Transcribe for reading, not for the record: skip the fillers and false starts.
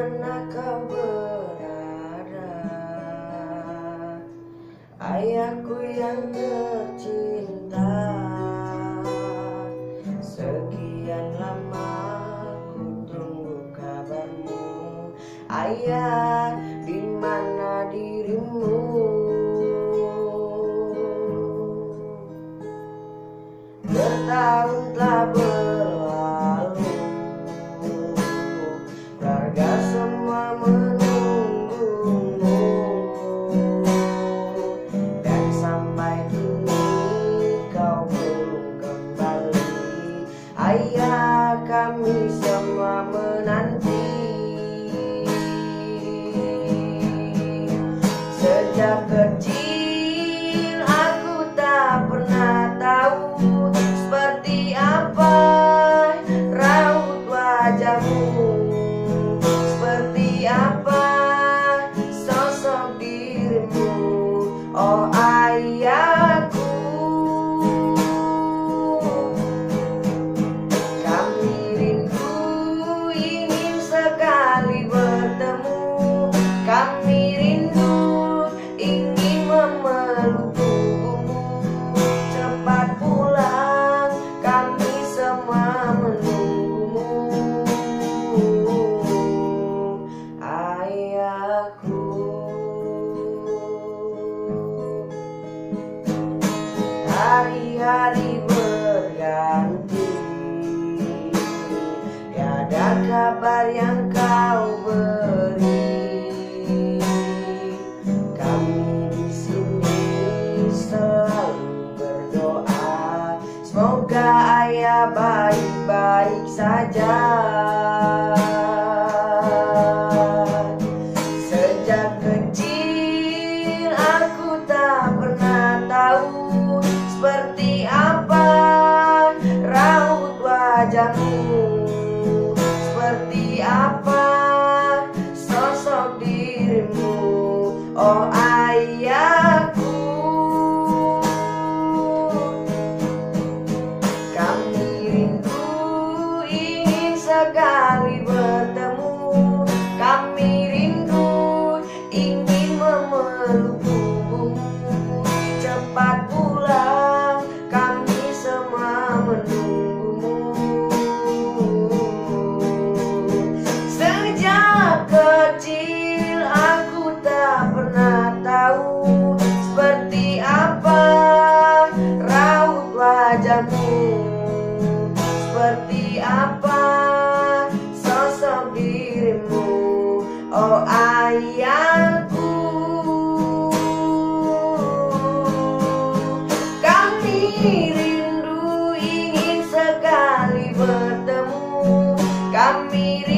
mana kau berada, ayahku yang tercinta. Sekian lama ku tunggu kabarmu, ayah, di mana dirimu? Bertahun telah berlalu, keluarga semua menunggumu, dan sampai kini kau belum kembali. Ayah, kami semua menanti. Sejak kecil aku tak pernah tahu seperti apa raut wajahmu, seperti apa sosok dirimu, oh ayahku. Kami rindu ingin sekali bertemu, kami rindu ingin memeluk tubuhmu. Cepat pulang, kami semua menunggumu, ayahku. Hari-hari berganti, tiada kabar yang kau beri. Kami di sini selalu berdoa, semoga ayah baik-baik saja. Sejak kecil aku tak pernah tahu seperti apa raut wajahmu, seperti apa sosok dirimu, oh ayahku. Kami rindu ingin sekali bertemu, kami rindu ingin memeluk tubuhmu. Cepat pulang, kami semua menunggumu. Sejak kecil aku tak pernah tahu seperti apa raut wajahmu, seperti apa sosok dirimu, oh ayahku. Kami rindu ingin sekali bertemu, kami